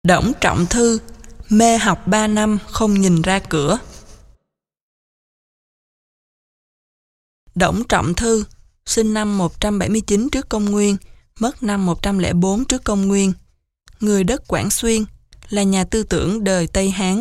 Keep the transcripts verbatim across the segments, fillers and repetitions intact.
Đổng Trọng Thư, mê học ba năm không nhìn ra cửa. Đổng Trọng Thư, sinh năm một trăm bảy mươi chín trước công nguyên, mất năm một trăm lẻ bốn trước công nguyên. Người đất Quảng Xuyên, là nhà tư tưởng đời Tây Hán.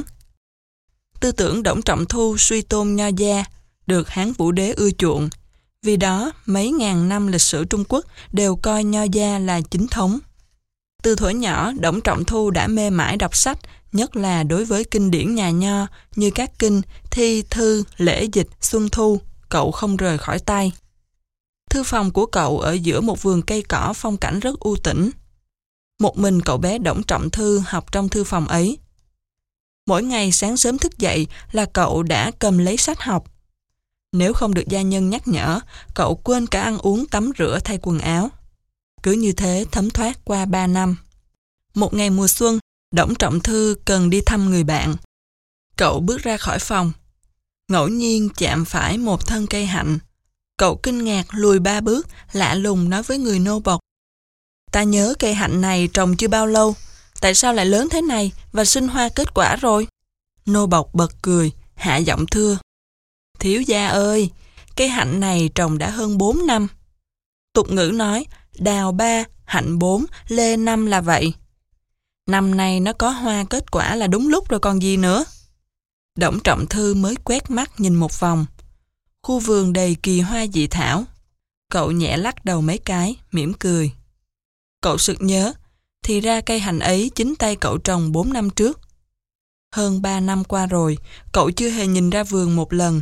Tư tưởng Đổng Trọng Thư suy tôn nho gia, được Hán Vũ Đế ưa chuộng. Vì đó, mấy ngàn năm lịch sử Trung Quốc đều coi nho gia là chính thống. Từ thuở nhỏ, Đổng Trọng Thư đã mê mải đọc sách, nhất là đối với kinh điển nhà nho như các kinh Thi, Thư, Lễ Dịch, Xuân Thu, cậu không rời khỏi tay. Thư phòng của cậu ở giữa một vườn cây cỏ phong cảnh rất u tĩnh. Một mình cậu bé Đổng Trọng Thư học trong thư phòng ấy. Mỗi ngày sáng sớm thức dậy là cậu đã cầm lấy sách học. Nếu không được gia nhân nhắc nhở, cậu quên cả ăn uống, tắm rửa, thay quần áo. Cứ như thế thấm thoát qua ba năm. Một ngày mùa xuân, Đổng Trọng Thư cần đi thăm người bạn. Cậu bước ra khỏi phòng. Ngẫu nhiên chạm phải một thân cây hạnh. Cậu kinh ngạc lùi ba bước, lạ lùng nói với người nô bộc: "Ta nhớ cây hạnh này trồng chưa bao lâu, tại sao lại lớn thế này và sinh hoa kết quả rồi?" Nô bộc bật cười, hạ giọng thưa: "Thiếu gia ơi, cây hạnh này trồng đã hơn bốn năm. Tục ngữ nói, đào ba, hạnh bốn, lê năm là vậy. Năm nay nó có hoa kết quả là đúng lúc rồi còn gì nữa." Đổng Trọng Thư mới quét mắt nhìn một vòng. Khu vườn đầy kỳ hoa dị thảo. Cậu nhẹ lắc đầu mấy cái, mỉm cười. Cậu sực nhớ, thì ra cây hạnh ấy chính tay cậu trồng bốn năm trước. Hơn ba năm qua rồi, cậu chưa hề nhìn ra vườn một lần.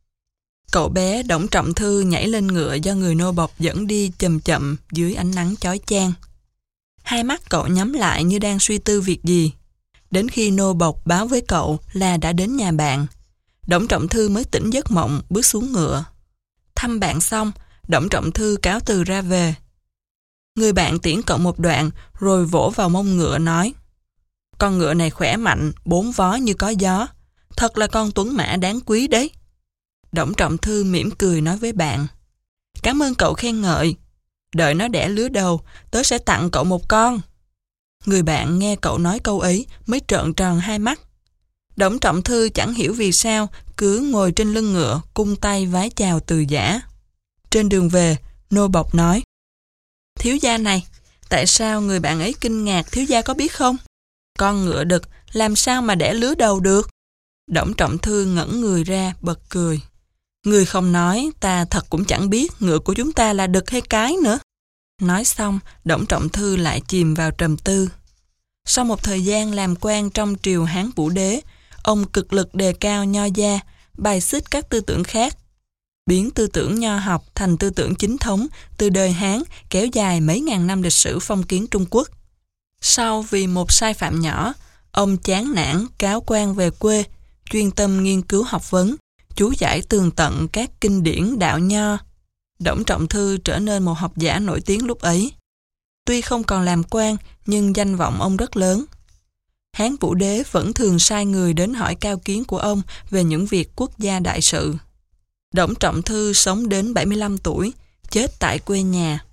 Cậu bé Đổng Trọng Thư nhảy lên ngựa do người nô bộc dẫn đi chậm chậm dưới ánh nắng chói chang. Hai mắt cậu nhắm lại như đang suy tư việc gì. Đến khi nô bộc báo với cậu là đã đến nhà bạn, Đổng Trọng Thư mới tỉnh giấc mộng bước xuống ngựa. Thăm bạn xong, Đổng Trọng Thư cáo từ ra về. Người bạn tiễn cậu một đoạn rồi vỗ vào mông ngựa nói: "Con ngựa này khỏe mạnh, bốn vó như có gió. Thật là con tuấn mã đáng quý đấy." Đổng Trọng Thư mỉm cười nói với bạn: "Cảm ơn cậu khen ngợi. Đợi nó đẻ lứa đầu, tớ sẽ tặng cậu một con." Người bạn nghe cậu nói câu ấy mới trợn tròn hai mắt. Đổng Trọng Thư chẳng hiểu vì sao cứ ngồi trên lưng ngựa cung tay vái chào từ giã. Trên đường về, nô bộc nói: "Thiếu gia này, tại sao người bạn ấy kinh ngạc thiếu gia có biết không? Con ngựa đực làm sao mà đẻ lứa đầu được?" Đổng Trọng Thư ngẩn người ra bật cười. "Người không nói, ta thật cũng chẳng biết ngựa của chúng ta là đực hay cái nữa." Nói xong, Đổng Trọng Thư lại chìm vào trầm tư. Sau một thời gian làm quan trong triều Hán Vũ Đế, ông cực lực đề cao nho gia, bài xích các tư tưởng khác, biến tư tưởng nho học thành tư tưởng chính thống từ đời Hán kéo dài mấy ngàn năm lịch sử phong kiến Trung Quốc. Sau vì một sai phạm nhỏ, ông chán nản cáo quan về quê, chuyên tâm nghiên cứu học vấn, chú giải tường tận các kinh điển đạo nho. Đổng Trọng Thư trở nên một học giả nổi tiếng lúc ấy. Tuy không còn làm quan, nhưng danh vọng ông rất lớn. Hán Vũ Đế vẫn thường sai người đến hỏi cao kiến của ông về những việc quốc gia đại sự. Đổng Trọng Thư sống đến bảy mươi lăm tuổi, chết tại quê nhà.